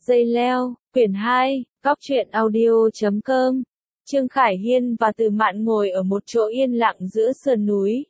Dây leo, quyển 2, góc truyện audio.com. Trương Khải Hiên và Từ Mạn ngồi ở một chỗ yên lặng giữa sườn núi.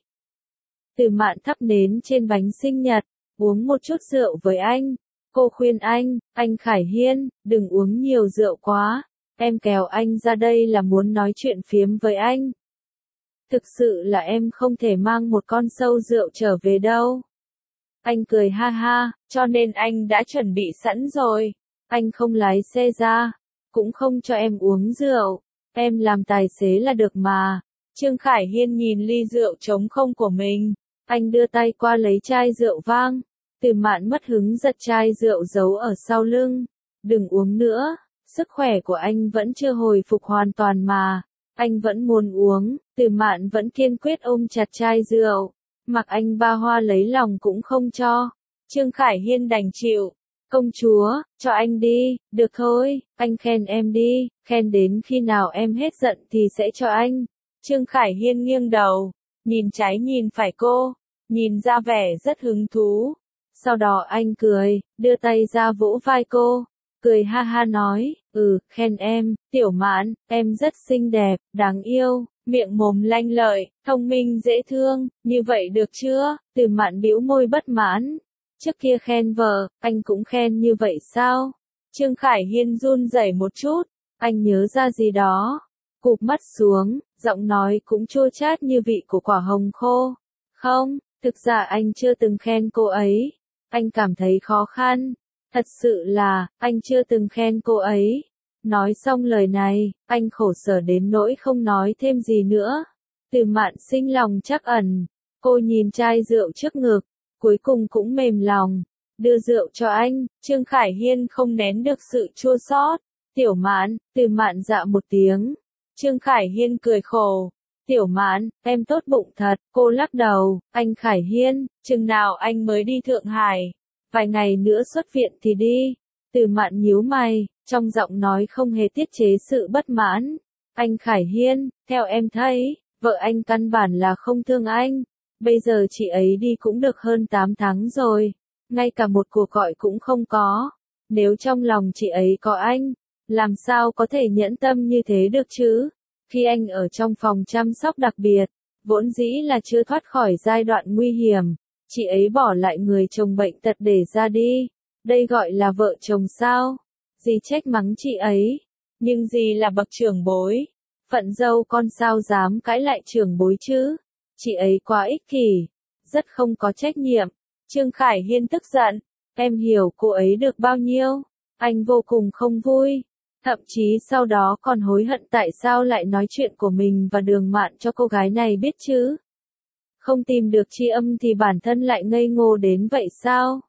Từ Mạn thắp nến trên bánh sinh nhật, uống một chút rượu với anh. Cô khuyên anh Khải Hiên, đừng uống nhiều rượu quá. Em kéo anh ra đây là muốn nói chuyện phiếm với anh. Thực sự là em không thể mang một con sâu rượu trở về đâu. Anh cười ha ha, cho nên anh đã chuẩn bị sẵn rồi. Anh không lái xe ra, cũng không cho em uống rượu. Em làm tài xế là được mà. Trương Khải Hiên nhìn ly rượu trống không của mình. Anh đưa tay qua lấy chai rượu vang. Từ Mạn mất hứng giật chai rượu giấu ở sau lưng. Đừng uống nữa, sức khỏe của anh vẫn chưa hồi phục hoàn toàn mà. Anh vẫn muốn uống, Từ Mạn vẫn kiên quyết ôm chặt chai rượu. Mặc anh ba hoa lấy lòng cũng không cho. Trương Khải Hiên đành chịu. Công chúa, cho anh đi, được thôi, anh khen em đi, khen đến khi nào em hết giận thì sẽ cho anh. Trương Khải Hiên nghiêng đầu, nhìn trái nhìn phải cô, nhìn ra vẻ rất hứng thú. Sau đó anh cười, đưa tay ra vỗ vai cô, cười ha ha nói, khen em, Tiểu Mạn, em rất xinh đẹp, đáng yêu, miệng mồm lanh lợi, thông minh dễ thương, như vậy được chưa? Từ Mạn bĩu môi bất mãn. Trước kia khen vợ, anh cũng khen như vậy sao? Trương Khải Hiên run rẩy một chút, anh nhớ ra gì đó. Cụp mắt xuống, giọng nói cũng chua chát như vị của quả hồng khô. Không, thực ra anh chưa từng khen cô ấy. Anh cảm thấy khó khăn. Thật sự là, anh chưa từng khen cô ấy. Nói xong lời này, anh khổ sở đến nỗi không nói thêm gì nữa. Từ Mạn sinh lòng trắc ẩn. Cô nhìn chai rượu trước ngực. Cuối cùng cũng mềm lòng, đưa rượu cho anh. Trương Khải Hiên không nén được sự chua xót. Tiểu Mạn, Từ Mạn dạ một tiếng. Trương Khải Hiên cười khổ. Tiểu Mạn, em tốt bụng thật. Cô lắc đầu, anh Khải Hiên, chừng nào anh mới đi Thượng Hải? Vài ngày nữa xuất viện thì đi. Từ Mạn nhíu mày, trong giọng nói không hề tiết chế sự bất mãn. Anh Khải Hiên, theo em thấy, vợ anh căn bản là không thương anh. Bây giờ chị ấy đi cũng được hơn 8 tháng rồi, ngay cả một cuộc gọi cũng không có. Nếu trong lòng chị ấy có anh, làm sao có thể nhẫn tâm như thế được chứ? Khi anh ở trong phòng chăm sóc đặc biệt, vốn dĩ là chưa thoát khỏi giai đoạn nguy hiểm, chị ấy bỏ lại người chồng bệnh tật để ra đi. Đây gọi là vợ chồng sao? Dì trách mắng chị ấy, nhưng dì là bậc trưởng bối. Phận dâu con sao dám cãi lại trưởng bối chứ? Chị ấy quá ích kỷ, rất không có trách nhiệm. Trương Khải Hiên tức giận, em hiểu cô ấy được bao nhiêu? Anh vô cùng không vui, thậm chí sau đó còn hối hận tại sao lại nói chuyện của mình và Đường Mạn cho cô gái này biết chứ. Không tìm được tri âm thì bản thân lại ngây ngô đến vậy sao?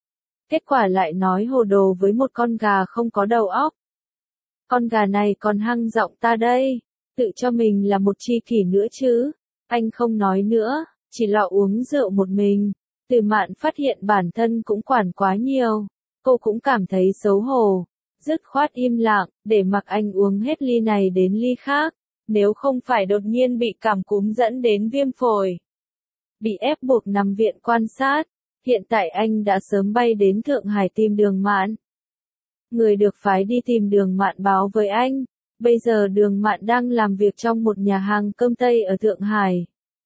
Kết quả lại nói hồ đồ với một con gà không có đầu óc. Con gà này còn hăng giọng ta đây, tự cho mình là một tri kỷ nữa chứ. Anh không nói nữa, chỉ lọ uống rượu một mình. Từ Mạn phát hiện bản thân cũng quản quá nhiều. Cô cũng cảm thấy xấu hổ. Dứt khoát im lặng, để mặc anh uống hết ly này đến ly khác. Nếu không phải đột nhiên bị cảm cúm dẫn đến viêm phổi. Bị ép buộc nằm viện quan sát. Hiện tại anh đã sớm bay đến Thượng Hải tìm Đường Mạn. Người được phái đi tìm Đường Mạn báo với anh. Bây giờ Đường Mạn đang làm việc trong một nhà hàng cơm Tây ở Thượng Hải.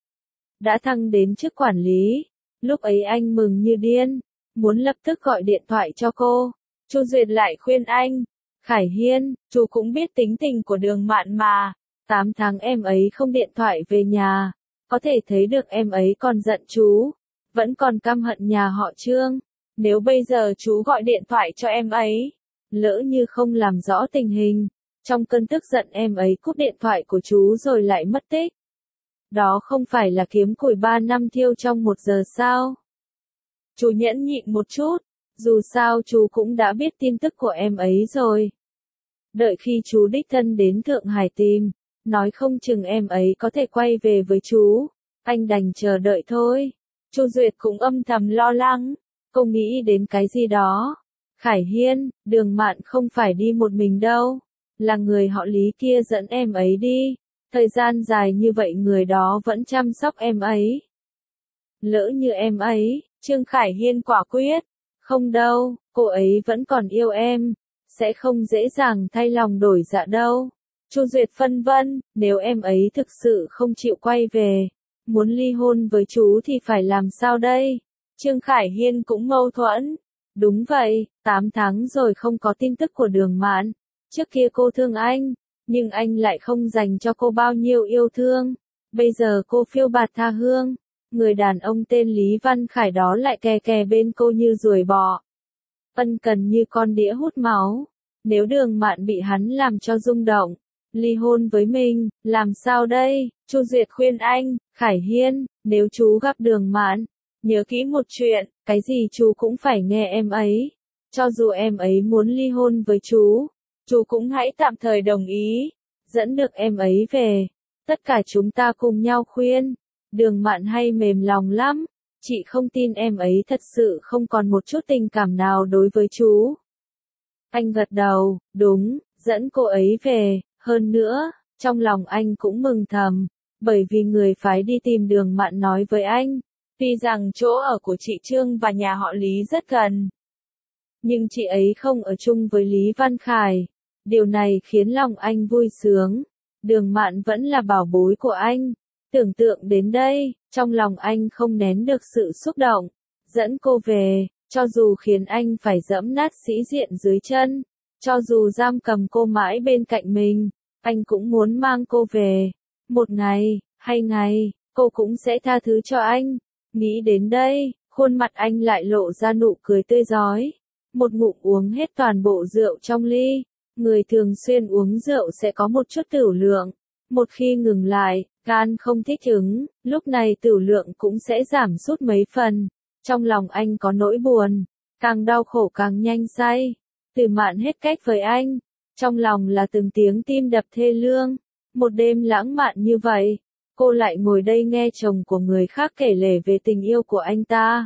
Đã thăng đến chức quản lý. Lúc ấy anh mừng như điên, muốn lập tức gọi điện thoại cho cô. Chu Duyệt lại khuyên anh, Khải Hiên, chú cũng biết tính tình của Đường Mạn mà. 8 tháng em ấy không điện thoại về nhà, có thể thấy được em ấy còn giận chú, vẫn còn căm hận nhà họ Trương. Nếu bây giờ chú gọi điện thoại cho em ấy, lỡ như không làm rõ tình hình, trong cơn tức giận em ấy cúp điện thoại của chú rồi lại mất tích. Đó không phải là kiếm củi 3 năm thiêu trong 1 giờ sao? Chú nhẫn nhịn một chút, dù sao chú cũng đã biết tin tức của em ấy rồi. Đợi khi chú đích thân đến Thượng Hải tìm, nói không chừng em ấy có thể quay về với chú. Anh đành chờ đợi thôi. Chu Duyệt cũng âm thầm lo lắng, cô nghĩ đến cái gì đó. Khải Hiên, Đường Mạn không phải đi một mình đâu, là người họ Lý kia dẫn em ấy đi. Thời gian dài như vậy người đó vẫn chăm sóc em ấy. Lỡ như em ấy, Trương Khải Hiên quả quyết, Không đâu, cô ấy vẫn còn yêu em, sẽ không dễ dàng thay lòng đổi dạ đâu. Chu Duyệt phân vân, nếu em ấy thực sự không chịu quay về, muốn ly hôn với chú thì phải làm sao đây? Trương Khải Hiên cũng mâu thuẫn. Đúng vậy, 8 tháng rồi không có tin tức của Đường Mạn. Trước kia cô thương anh, nhưng anh lại không dành cho cô bao nhiêu yêu thương. Bây giờ cô phiêu bạt tha hương, người đàn ông tên Lý Văn Khải đó lại kè kè bên cô như ruồi bọ. Ân cần như con đĩa hút máu. Nếu Đường Mạn bị hắn làm cho rung động, ly hôn với mình, làm sao đây? Chu Duyệt khuyên anh, Khải Hiên, nếu chú gặp Đường Mạn, nhớ kỹ một chuyện, cái gì chú cũng phải nghe em ấy. Cho dù em ấy muốn ly hôn với chú cũng hãy tạm thời đồng ý, dẫn được em ấy về. Tất cả chúng ta cùng nhau khuyên. Đường Mạn hay mềm lòng lắm, chị không tin em ấy thật sự không còn một chút tình cảm nào đối với chú. Anh gật đầu, đúng, dẫn cô ấy về, hơn nữa, trong lòng anh cũng mừng thầm, bởi vì người phái đi tìm Đường Mạn nói với anh, tuy rằng chỗ ở của chị Trương và nhà họ Lý rất gần, nhưng chị ấy không ở chung với Lý Văn Khải. Điều này khiến lòng anh vui sướng. Đường Mạn vẫn là bảo bối của anh. Tưởng tượng đến đây, trong lòng anh không nén được sự xúc động. Dẫn cô về, cho dù khiến anh phải giẫm nát sĩ diện dưới chân, cho dù giam cầm cô mãi bên cạnh mình, anh cũng muốn mang cô về. Một ngày, hay ngày, cô cũng sẽ tha thứ cho anh. Nghĩ đến đây, khuôn mặt anh lại lộ ra nụ cười tươi rói. Một ngụm uống hết toàn bộ rượu trong ly. Người thường xuyên uống rượu sẽ có một chút tửu lượng. Một khi ngừng lại, gan không thích ứng, lúc này tửu lượng cũng sẽ giảm sút mấy phần. Trong lòng anh có nỗi buồn, càng đau khổ càng nhanh say. Từ Mạn hết cách với anh, trong lòng là từng tiếng tim đập thê lương. Một đêm lãng mạn như vậy, cô lại ngồi đây nghe chồng của người khác kể lể về tình yêu của anh ta.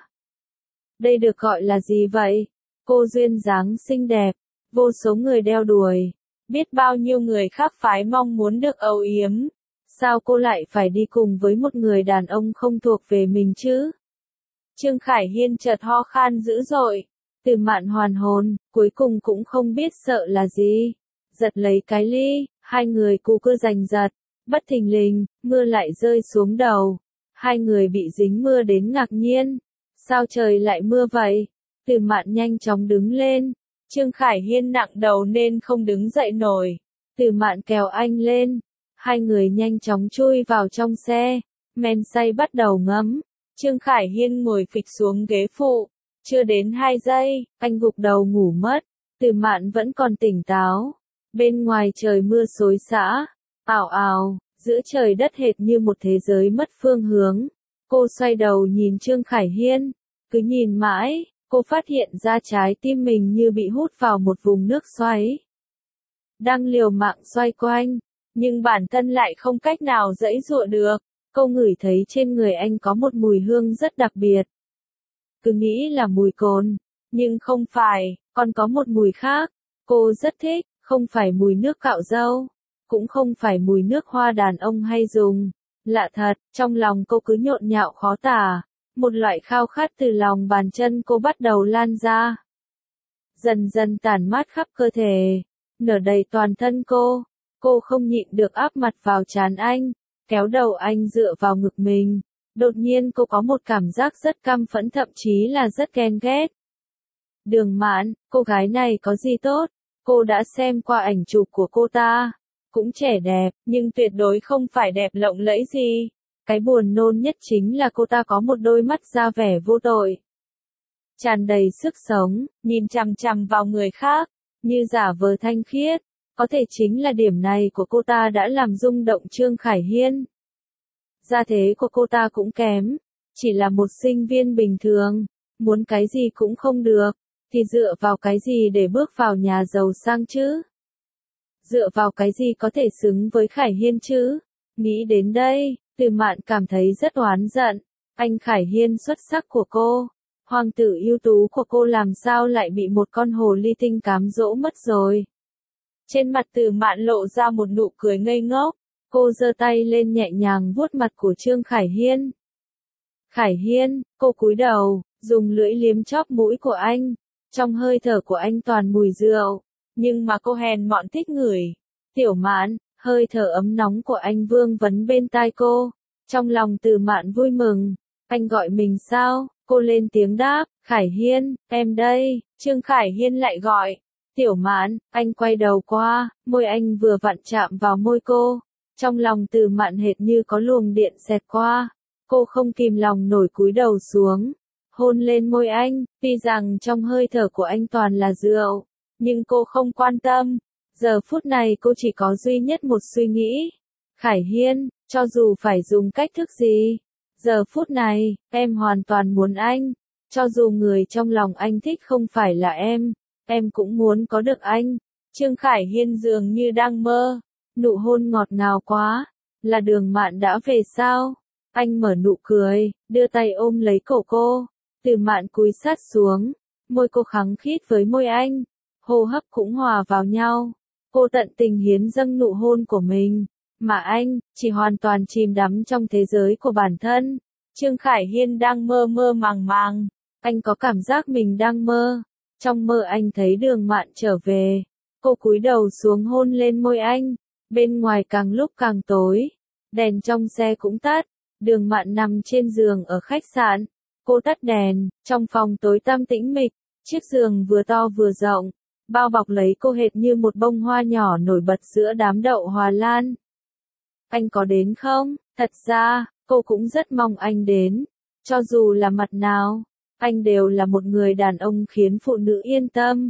Đây được gọi là gì vậy? Cô duyên dáng xinh đẹp, vô số người đeo đuổi, biết bao nhiêu người khác phái mong muốn được âu yếm. Sao cô lại phải đi cùng với một người đàn ông không thuộc về mình chứ? Trương Khải Hiên chợt ho khan dữ dội. Từ Mạn hoàn hồn, cuối cùng cũng không biết sợ là gì. Giật lấy cái ly, hai người cu cưa giành giật. Bất thình lình, mưa lại rơi xuống đầu. Hai người bị dính mưa đến ngạc nhiên. Sao trời lại mưa vậy? Từ Mạn nhanh chóng đứng lên. Trương Khải Hiên nặng đầu nên không đứng dậy nổi. Từ Mạn kéo anh lên. Hai người nhanh chóng chui vào trong xe. Men say bắt đầu ngấm. Trương Khải Hiên ngồi phịch xuống ghế phụ. Chưa đến 2 giây, anh gục đầu ngủ mất. Từ Mạn vẫn còn tỉnh táo. Bên ngoài trời mưa xối xả. Ảo ảo, giữa trời đất hệt như một thế giới mất phương hướng. Cô xoay đầu nhìn Trương Khải Hiên. Cứ nhìn mãi, cô phát hiện ra trái tim mình như bị hút vào một vùng nước xoáy. Đang liều mạng xoay quanh, nhưng bản thân lại không cách nào giãy giụa được. Cô ngửi thấy trên người anh có một mùi hương rất đặc biệt. Cứ nghĩ là mùi cồn, nhưng không phải, còn có một mùi khác. Cô rất thích, không phải mùi nước cạo râu, cũng không phải mùi nước hoa đàn ông hay dùng. Lạ thật, trong lòng cô cứ nhộn nhạo khó tả. Một loại khao khát từ lòng bàn chân cô bắt đầu lan ra. Dần dần tản mát khắp cơ thể, nở đầy toàn thân cô. Cô không nhịn được áp mặt vào trán anh, kéo đầu anh dựa vào ngực mình. Đột nhiên cô có một cảm giác rất căm phẫn, thậm chí là rất ghen ghét. Đường Mạn, cô gái này có gì tốt? Cô đã xem qua ảnh chụp của cô ta. Cũng trẻ đẹp, nhưng tuyệt đối không phải đẹp lộng lẫy gì. Cái buồn nôn nhất chính là cô ta có một đôi mắt ra vẻ vô tội. Tràn đầy sức sống, nhìn chằm chằm vào người khác, như giả vờ thanh khiết. Có thể chính là điểm này của cô ta đã làm rung động Trương Khải Hiên. Gia thế của cô ta cũng kém, chỉ là một sinh viên bình thường, muốn cái gì cũng không được, thì dựa vào cái gì để bước vào nhà giàu sang chứ? Dựa vào cái gì có thể xứng với Khải Hiên chứ? Nghĩ đến đây, Từ Mạn cảm thấy rất oán giận. Anh Khải Hiên xuất sắc của cô, hoàng tử ưu tú của cô làm sao lại bị một con hồ ly tinh cám dỗ mất rồi? Trên mặt Từ Mạn lộ ra một nụ cười ngây ngốc. Cô giơ tay lên nhẹ nhàng vuốt mặt của Trương Khải Hiên. Khải Hiên, cô cúi đầu, dùng lưỡi liếm chóp mũi của anh. Trong hơi thở của anh toàn mùi rượu, nhưng mà cô hèn mọn thích ngửi. Tiểu Mạn, hơi thở ấm nóng của anh vương vấn bên tai cô. Trong lòng Từ Mạn vui mừng. Anh gọi mình sao? Cô lên tiếng đáp, Khải Hiên, em đây. Trương Khải Hiên lại gọi, Tiểu Mạn. Anh quay đầu qua, môi anh vừa vặn chạm vào môi cô. Trong lòng Từ Mạn hệt như có luồng điện xẹt qua. Cô không kìm lòng nổi cúi đầu xuống, hôn lên môi anh. Tuy rằng trong hơi thở của anh toàn là rượu, nhưng cô không quan tâm. Giờ phút này cô chỉ có duy nhất một suy nghĩ. Khải Hiên, cho dù phải dùng cách thức gì, giờ phút này, em hoàn toàn muốn anh. Cho dù người trong lòng anh thích không phải là em cũng muốn có được anh. Trương Khải Hiên dường như đang mơ. Nụ hôn ngọt ngào quá. Là Đường Mạn đã về sao? Anh mở nụ cười, đưa tay ôm lấy cổ cô. Từ Mạn cúi sát xuống, môi cô khăng khít với môi anh. Hô hấp cũng hòa vào nhau. Cô tận tình hiến dâng nụ hôn của mình. Mà anh, chỉ hoàn toàn chìm đắm trong thế giới của bản thân. Trương Khải Hiên đang mơ mơ màng màng. Anh có cảm giác mình đang mơ. Trong mơ anh thấy Đường Mạn trở về. Cô cúi đầu xuống hôn lên môi anh. Bên ngoài càng lúc càng tối. Đèn trong xe cũng tắt. Đường Mạn nằm trên giường ở khách sạn. Cô tắt đèn. Trong phòng tối tăm tĩnh mịch. Chiếc giường vừa to vừa rộng. Bao bọc lấy cô hệt như một bông hoa nhỏ nổi bật giữa đám đậu hoa lan. Anh có đến không? Thật ra, cô cũng rất mong anh đến. Cho dù là mặt nào, anh đều là một người đàn ông khiến phụ nữ yên tâm.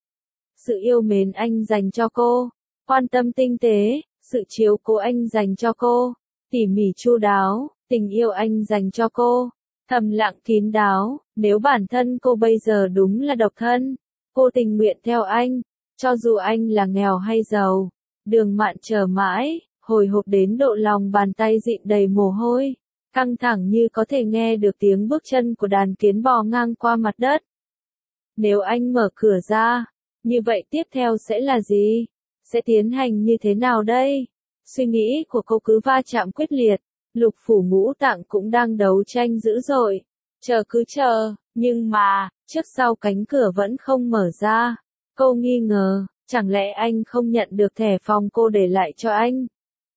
Sự yêu mến anh dành cho cô, quan tâm tinh tế, sự chiếu cố anh dành cho cô, tỉ mỉ chu đáo, tình yêu anh dành cho cô, thầm lặng kín đáo. Nếu bản thân cô bây giờ đúng là độc thân, cô tình nguyện theo anh, cho dù anh là nghèo hay giàu. Đường Mạn chờ mãi, hồi hộp đến độ lòng bàn tay dịn đầy mồ hôi, căng thẳng như có thể nghe được tiếng bước chân của đàn kiến bò ngang qua mặt đất. Nếu anh mở cửa ra, như vậy tiếp theo sẽ là gì? Sẽ tiến hành như thế nào đây? Suy nghĩ của cô cứ va chạm quyết liệt, lục phủ ngũ tạng cũng đang đấu tranh dữ dội. Chờ cứ chờ, nhưng mà, trước sau cánh cửa vẫn không mở ra. Cô nghi ngờ, chẳng lẽ anh không nhận được thẻ phòng cô để lại cho anh?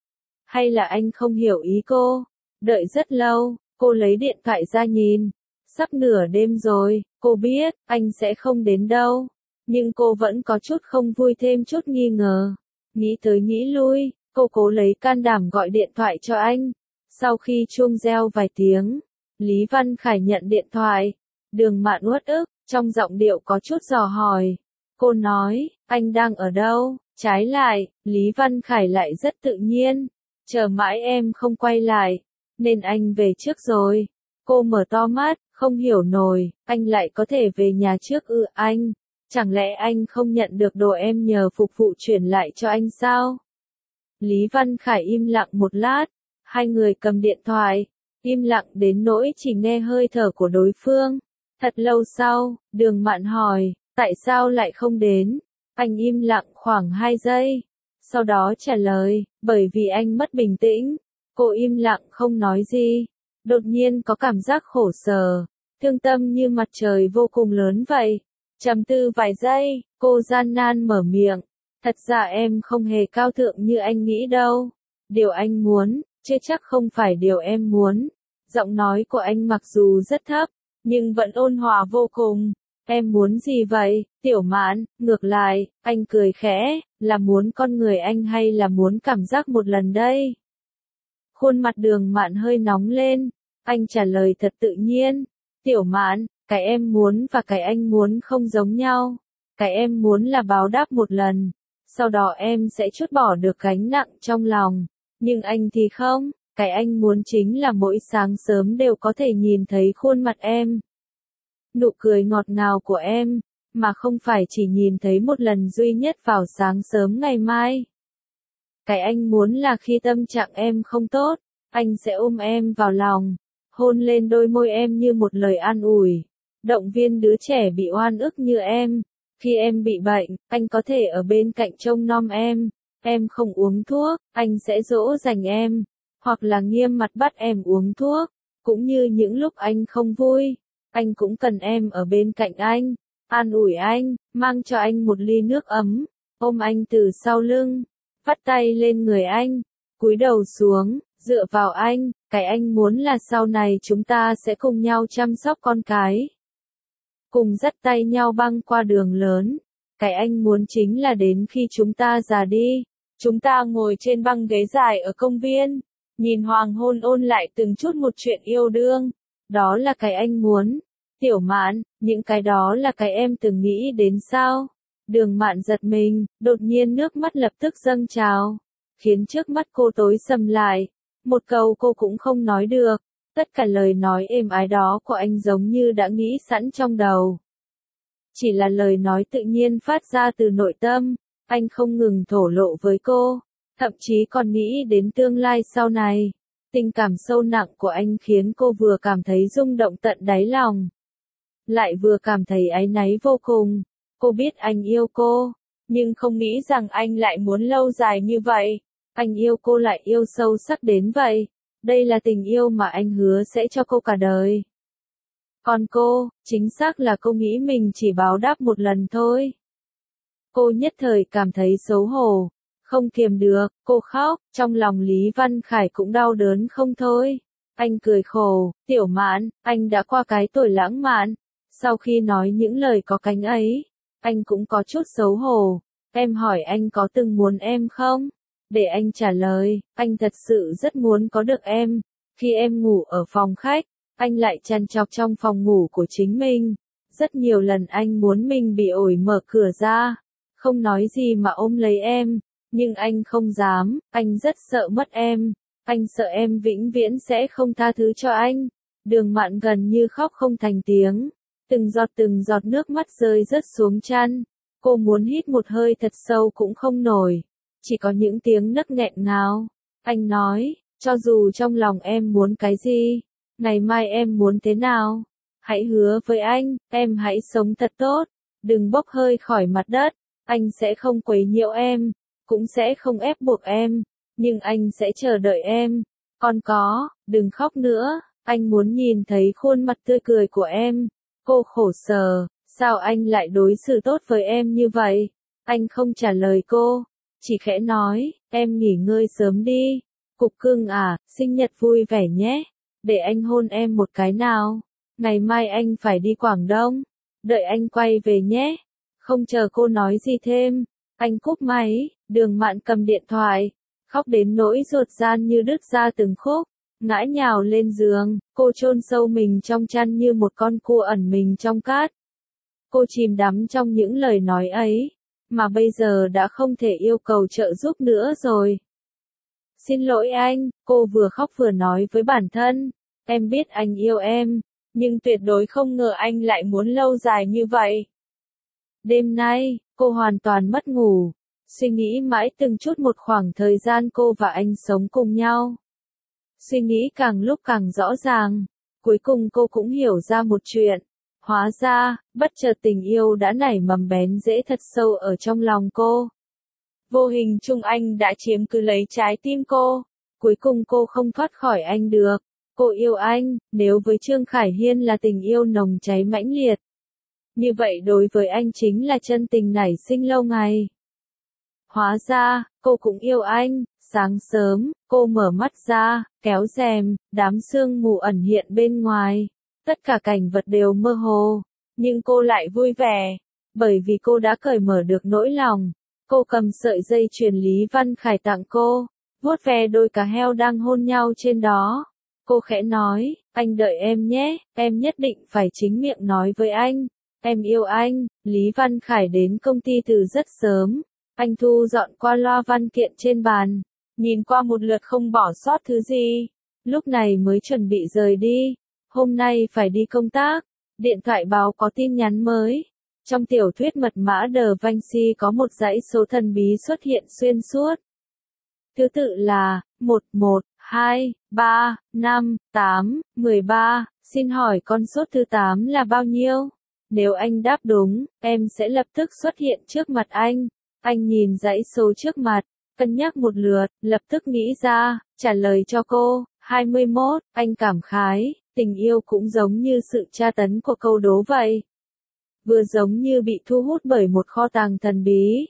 Hay là anh không hiểu ý cô? Đợi rất lâu, cô lấy điện thoại ra nhìn. Sắp nửa đêm rồi, cô biết, anh sẽ không đến đâu. Nhưng cô vẫn có chút không vui thêm chút nghi ngờ. Nghĩ tới nghĩ lui, cô cố lấy can đảm gọi điện thoại cho anh. Sau khi chuông reo vài tiếng, Lý Văn Khải nhận điện thoại. Đường Mạn uất ức, trong giọng điệu có chút dò hỏi. Cô nói, anh đang ở đâu? Trái lại, Lý Văn Khải lại rất tự nhiên. Chờ mãi em không quay lại, nên anh về trước rồi. Cô mở to mắt, không hiểu nổi, anh lại có thể về nhà trước ư? Anh, chẳng lẽ anh không nhận được đồ em nhờ phục vụ chuyển lại cho anh sao? Lý Văn Khải im lặng một lát, hai người cầm điện thoại, im lặng đến nỗi chỉ nghe hơi thở của đối phương. Thật lâu sau, Đường Mạn hỏi, tại sao lại không đến? Anh im lặng khoảng 2 giây. Sau đó trả lời, bởi vì anh mất bình tĩnh. Cô im lặng không nói gì. Đột nhiên có cảm giác khổ sở, thương tâm như mặt trời vô cùng lớn vậy. Trầm tư vài giây, cô gian nan mở miệng. Thật ra em không hề cao thượng như anh nghĩ đâu. Điều anh muốn, chưa chắc không phải điều em muốn. Giọng nói của anh mặc dù rất thấp, nhưng vẫn ôn hòa vô cùng. Em muốn gì vậy, Tiểu Mạn? Ngược lại, anh cười khẽ, là muốn con người anh hay là muốn cảm giác một lần đây? Khuôn mặt Đường Mạn hơi nóng lên, anh trả lời thật tự nhiên. Tiểu Mạn, cái em muốn và cái anh muốn không giống nhau. Cái em muốn là báo đáp một lần, sau đó em sẽ trút bỏ được gánh nặng trong lòng. Nhưng anh thì không, cái anh muốn chính là mỗi sáng sớm đều có thể nhìn thấy khuôn mặt em. Nụ cười ngọt ngào của em, mà không phải chỉ nhìn thấy một lần duy nhất vào sáng sớm ngày mai. Cái anh muốn là khi tâm trạng em không tốt, anh sẽ ôm em vào lòng, hôn lên đôi môi em như một lời an ủi, động viên đứa trẻ bị oan ức như em. Khi em bị bệnh, anh có thể ở bên cạnh trông nom em không uống thuốc, anh sẽ dỗ dành em, hoặc là nghiêm mặt bắt em uống thuốc, cũng như những lúc anh không vui. anh cũng cần em ở bên cạnh anh, an ủi anh, mang cho anh một ly nước ấm, ôm anh từ sau lưng, vắt tay lên người anh, cúi đầu xuống, dựa vào anh, cái anh muốn là sau này chúng ta sẽ cùng nhau chăm sóc con cái. Cùng dắt tay nhau băng qua đường lớn, cái anh muốn chính là đến khi chúng ta già đi, chúng ta ngồi trên băng ghế dài ở công viên, nhìn hoàng hôn ôn lại từng chút một chuyện yêu đương, đó là cái anh muốn. Tiểu Mạn, những cái đó là cái em từng nghĩ đến sao? Đường Mạn giật mình, đột nhiên nước mắt lập tức dâng trào, khiến trước mắt cô tối sầm lại, một câu cô cũng không nói được, tất cả lời nói êm ái đó của anh giống như đã nghĩ sẵn trong đầu. Chỉ là lời nói tự nhiên phát ra từ nội tâm, anh không ngừng thổ lộ với cô, thậm chí còn nghĩ đến tương lai sau này. Tình cảm sâu nặng của anh khiến cô vừa cảm thấy rung động tận đáy lòng, lại vừa cảm thấy áy náy vô cùng. Cô biết anh yêu cô, nhưng không nghĩ rằng anh lại muốn lâu dài như vậy. Anh yêu cô lại yêu sâu sắc đến vậy. Đây là tình yêu mà anh hứa sẽ cho cô cả đời. Còn cô, chính xác là cô nghĩ mình chỉ báo đáp một lần thôi. Cô nhất thời cảm thấy xấu hổ, không kiềm được, cô khóc, trong lòng Lý Văn Khải cũng đau đớn không thôi. Anh cười khổ, Tiểu Mạn, anh đã qua cái tuổi lãng mạn. Sau khi nói những lời có cánh ấy, anh cũng có chút xấu hổ. Em hỏi anh có từng muốn em không? Để anh trả lời, anh thật sự rất muốn có được em. Khi em ngủ ở phòng khách, anh lại trằn trọc trong phòng ngủ của chính mình. Rất nhiều lần anh muốn mình bị ổi mở cửa ra, không nói gì mà ôm lấy em, nhưng anh không dám, anh rất sợ mất em. Anh sợ em vĩnh viễn sẽ không tha thứ cho anh. Đường Mạn gần như khóc không thành tiếng. Từng giọt nước mắt rơi rớt xuống chăn. Cô muốn hít một hơi thật sâu cũng không nổi. Chỉ có những tiếng nấc nghẹn ngào. Anh nói, cho dù trong lòng em muốn cái gì, ngày mai em muốn thế nào, hãy hứa với anh, em hãy sống thật tốt, đừng bốc hơi khỏi mặt đất. Anh sẽ không quấy nhiễu em, cũng sẽ không ép buộc em, nhưng anh sẽ chờ đợi em. Còn có, đừng khóc nữa, anh muốn nhìn thấy khuôn mặt tươi cười của em. Cô khổ sở, sao anh lại đối xử tốt với em như vậy? Anh không trả lời cô, chỉ khẽ nói, em nghỉ ngơi sớm đi. Cục cưng à, sinh nhật vui vẻ nhé. Để anh hôn em một cái nào. Ngày mai anh phải đi Quảng Đông. Đợi anh quay về nhé. Không chờ cô nói gì thêm, anh cúp máy. Đường Mạn cầm điện thoại, khóc đến nỗi ruột gan như đứt ra từng khúc, ngã nhào lên giường, cô chôn sâu mình trong chăn như một con cua ẩn mình trong cát. Cô chìm đắm trong những lời nói ấy, mà bây giờ đã không thể yêu cầu trợ giúp nữa rồi. Xin lỗi anh, cô vừa khóc vừa nói với bản thân, em biết anh yêu em, nhưng tuyệt đối không ngờ anh lại muốn lâu dài như vậy. Đêm nay, cô hoàn toàn mất ngủ, suy nghĩ mãi từng chút một khoảng thời gian cô và anh sống cùng nhau. Suy nghĩ càng lúc càng rõ ràng, cuối cùng cô cũng hiểu ra một chuyện. Hóa ra, bất chợt tình yêu đã nảy mầm bén rễ thật sâu ở trong lòng cô. Vô hình chung anh đã chiếm cứ lấy trái tim cô. Cuối cùng cô không thoát khỏi anh được. Cô yêu anh, nếu với Trương Khải Hiên là tình yêu nồng cháy mãnh liệt, như vậy đối với anh chính là chân tình nảy sinh lâu ngày. Hóa ra, cô cũng yêu anh. Sáng sớm, cô mở mắt ra, kéo rèm, đám sương mù ẩn hiện bên ngoài. Tất cả cảnh vật đều mơ hồ, nhưng cô lại vui vẻ, bởi vì cô đã cởi mở được nỗi lòng. Cô cầm sợi dây chuyền Lý Văn Khải tặng cô, vuốt ve đôi cá heo đang hôn nhau trên đó. Cô khẽ nói, anh đợi em nhé, em nhất định phải chính miệng nói với anh. Em yêu anh. Lý Văn Khải đến công ty từ rất sớm. Anh thu dọn qua loa văn kiện trên bàn, nhìn qua một lượt không bỏ sót thứ gì. Lúc này mới chuẩn bị rời đi. Hôm nay phải đi công tác. Điện thoại báo có tin nhắn mới. Trong tiểu thuyết mật mã Da Vinci có một dãy số thần bí xuất hiện xuyên suốt. Thứ tự là 11, 2, 3, 5, 8, 13. Xin hỏi con số thứ 8 là bao nhiêu? Nếu anh đáp đúng, em sẽ lập tức xuất hiện trước mặt anh. Anh nhìn dãy số trước mặt, cân nhắc một lượt, lập tức nghĩ ra, trả lời cho cô, 21. Anh cảm khái, Tình yêu cũng giống như sự tra tấn của câu đố vậy. Vừa giống như bị thu hút bởi một kho tàng thần bí,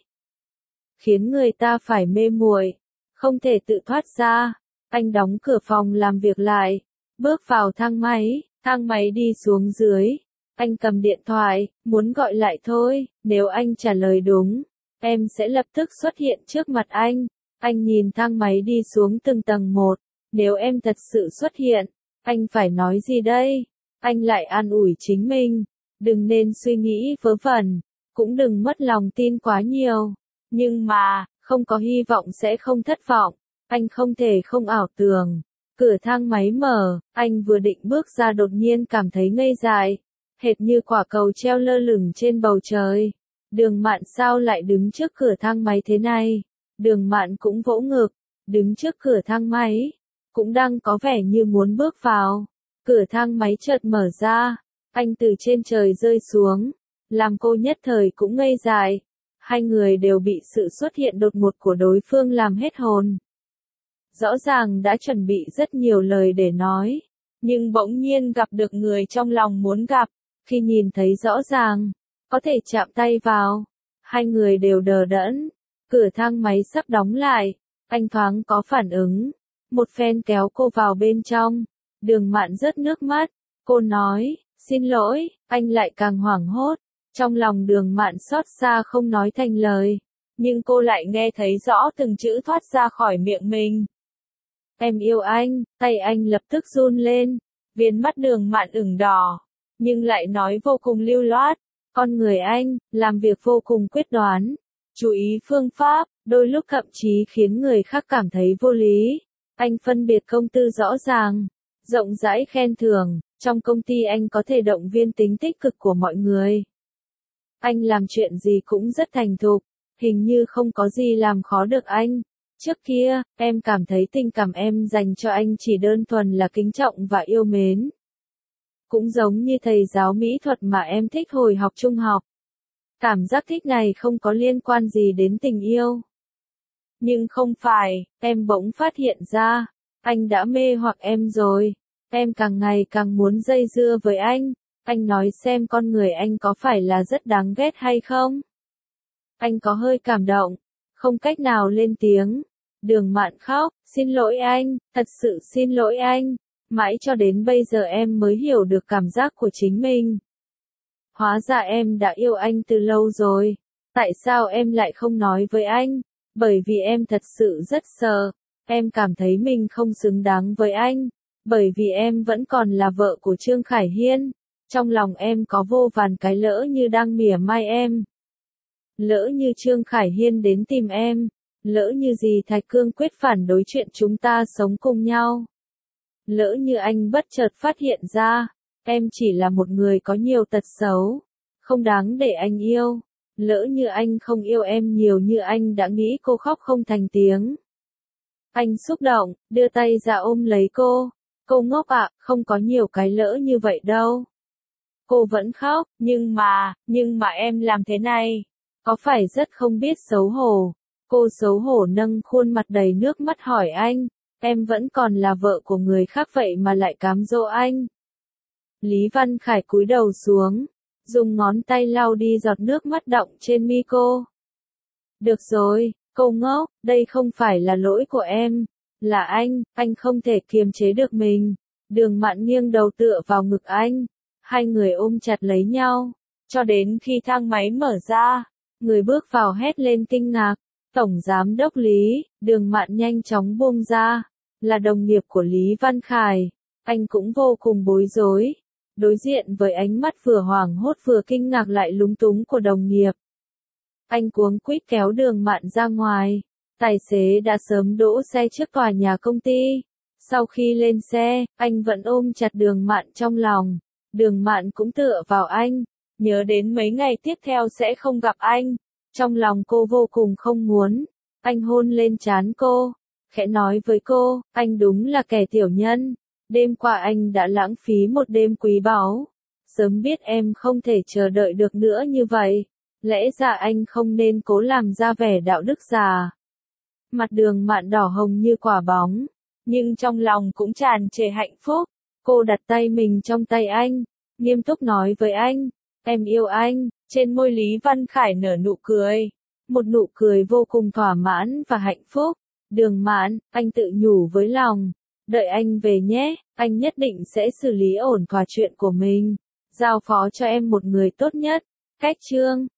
khiến người ta phải mê muội, không thể tự thoát ra. Anh đóng cửa phòng làm việc lại, bước vào thang máy đi xuống dưới. Anh cầm điện thoại, muốn gọi lại thôi, nếu anh trả lời đúng, em sẽ lập tức xuất hiện trước mặt anh. Anh nhìn thang máy đi xuống từng tầng một, nếu em thật sự xuất hiện, anh phải nói gì đây? Anh lại an ủi chính mình, đừng nên suy nghĩ vớ vẩn, cũng đừng mất lòng tin quá nhiều. Nhưng mà, không có hy vọng sẽ không thất vọng, anh không thể không ảo tưởng. Cửa thang máy mở, anh vừa định bước ra đột nhiên cảm thấy ngây dại, hệt như quả cầu treo lơ lửng trên bầu trời. Đường Mạn sao lại đứng trước cửa thang máy thế này? Đường Mạn cũng vỗ ngực, đứng trước cửa thang máy, cũng đang có vẻ như muốn bước vào. Cửa thang máy chợt mở ra, anh từ trên trời rơi xuống, làm cô nhất thời cũng ngây dại. Hai người đều bị sự xuất hiện đột ngột của đối phương làm hết hồn. Rõ ràng đã chuẩn bị rất nhiều lời để nói, nhưng bỗng nhiên gặp được người trong lòng muốn gặp. Khi nhìn thấy rõ ràng, có thể chạm tay vào, hai người đều đờ đẫn. Cửa thang máy sắp đóng lại, anh thoáng có phản ứng, một phen kéo cô vào bên trong. Đường Mạn rớt nước mắt, cô nói, xin lỗi, anh lại càng hoảng hốt. Trong lòng Đường Mạn xót xa không nói thành lời, nhưng cô lại nghe thấy rõ từng chữ thoát ra khỏi miệng mình. Em yêu anh, tay anh lập tức run lên, viền mắt Đường Mạn ửng đỏ, nhưng lại nói vô cùng lưu loát. Con người anh, làm việc vô cùng quyết đoán, chú ý phương pháp, đôi lúc thậm chí khiến người khác cảm thấy vô lý. Anh phân biệt công tư rõ ràng, rộng rãi khen thưởng, trong công ty anh có thể động viên tính tích cực của mọi người. Anh làm chuyện gì cũng rất thành thục, hình như không có gì làm khó được anh. Trước kia, em cảm thấy tình cảm em dành cho anh chỉ đơn thuần là kính trọng và yêu mến. Cũng giống như thầy giáo mỹ thuật mà em thích hồi học trung học. Cảm giác thích này không có liên quan gì đến tình yêu. Nhưng không phải, em bỗng phát hiện ra, anh đã mê hoặc em rồi. Em càng ngày càng muốn dây dưa với anh. Anh nói xem con người anh có phải là rất đáng ghét hay không? Anh có hơi cảm động, không cách nào lên tiếng. Đường Mạn khóc, xin lỗi anh, thật sự xin lỗi anh. Mãi cho đến bây giờ em mới hiểu được cảm giác của chính mình. Hóa ra em đã yêu anh từ lâu rồi. Tại sao em lại không nói với anh? Bởi vì em thật sự rất sợ. Em cảm thấy mình không xứng đáng với anh. Bởi vì em vẫn còn là vợ của Trương Khải Hiên. Trong lòng em có vô vàn cái lỡ như đang mỉa mai em. Lỡ như Trương Khải Hiên đến tìm em. Lỡ như dì Thạch Cương quyết phản đối chuyện chúng ta sống cùng nhau. Lỡ như anh bất chợt phát hiện ra, em chỉ là một người có nhiều tật xấu, không đáng để anh yêu. Lỡ như anh không yêu em nhiều như anh đã nghĩ. Cô khóc không thành tiếng. Anh xúc động, đưa tay ra ôm lấy cô. Cô ngốc ạ, không có nhiều cái lỡ như vậy đâu. Cô vẫn khóc, nhưng mà em làm thế này, có phải rất không biết xấu hổ? Cô xấu hổ nâng khuôn mặt đầy nước mắt hỏi anh, em vẫn còn là vợ của người khác vậy mà lại cám dỗ anh. Lý Văn Khải cúi đầu xuống, dùng ngón tay lau đi giọt nước mắt đọng trên mi cô. Được rồi, cô ngốc, đây không phải là lỗi của em, là anh không thể kiềm chế được mình. Đường Mạn nghiêng đầu tựa vào ngực anh, hai người ôm chặt lấy nhau, cho đến khi thang máy mở ra, người bước vào hét lên kinh ngạc, Tổng Giám đốc Lý. Đường Mạn nhanh chóng buông ra, là đồng nghiệp của Lý Văn Khải, anh cũng vô cùng bối rối, đối diện với ánh mắt vừa hoảng hốt vừa kinh ngạc lại lúng túng của đồng nghiệp. Anh cuống quýt kéo Đường Mạn ra ngoài, tài xế đã sớm đỗ xe trước tòa nhà công ty. Sau khi lên xe, anh vẫn ôm chặt Đường Mạn trong lòng. Đường Mạn cũng tựa vào anh, nhớ đến mấy ngày tiếp theo sẽ không gặp anh. Trong lòng cô vô cùng không muốn. Anh hôn lên trán cô, khẽ nói với cô, anh đúng là kẻ tiểu nhân. Đêm qua anh đã lãng phí một đêm quý báu. Sớm biết em không thể chờ đợi được nữa như vậy. Lẽ ra anh không nên cố làm ra vẻ đạo đức già. Mặt Đường Mạn đỏ hồng như quả bóng, nhưng trong lòng cũng tràn trề hạnh phúc. Cô đặt tay mình trong tay anh, nghiêm túc nói với anh, em yêu anh. Trên môi Lý Văn Khải nở nụ cười. Một nụ cười vô cùng thỏa mãn và hạnh phúc. Đường Mạn, anh tự nhủ với lòng. Đợi anh về nhé, anh nhất định sẽ xử lý ổn thỏa chuyện của mình. Giao phó cho em một người tốt nhất. Cách chương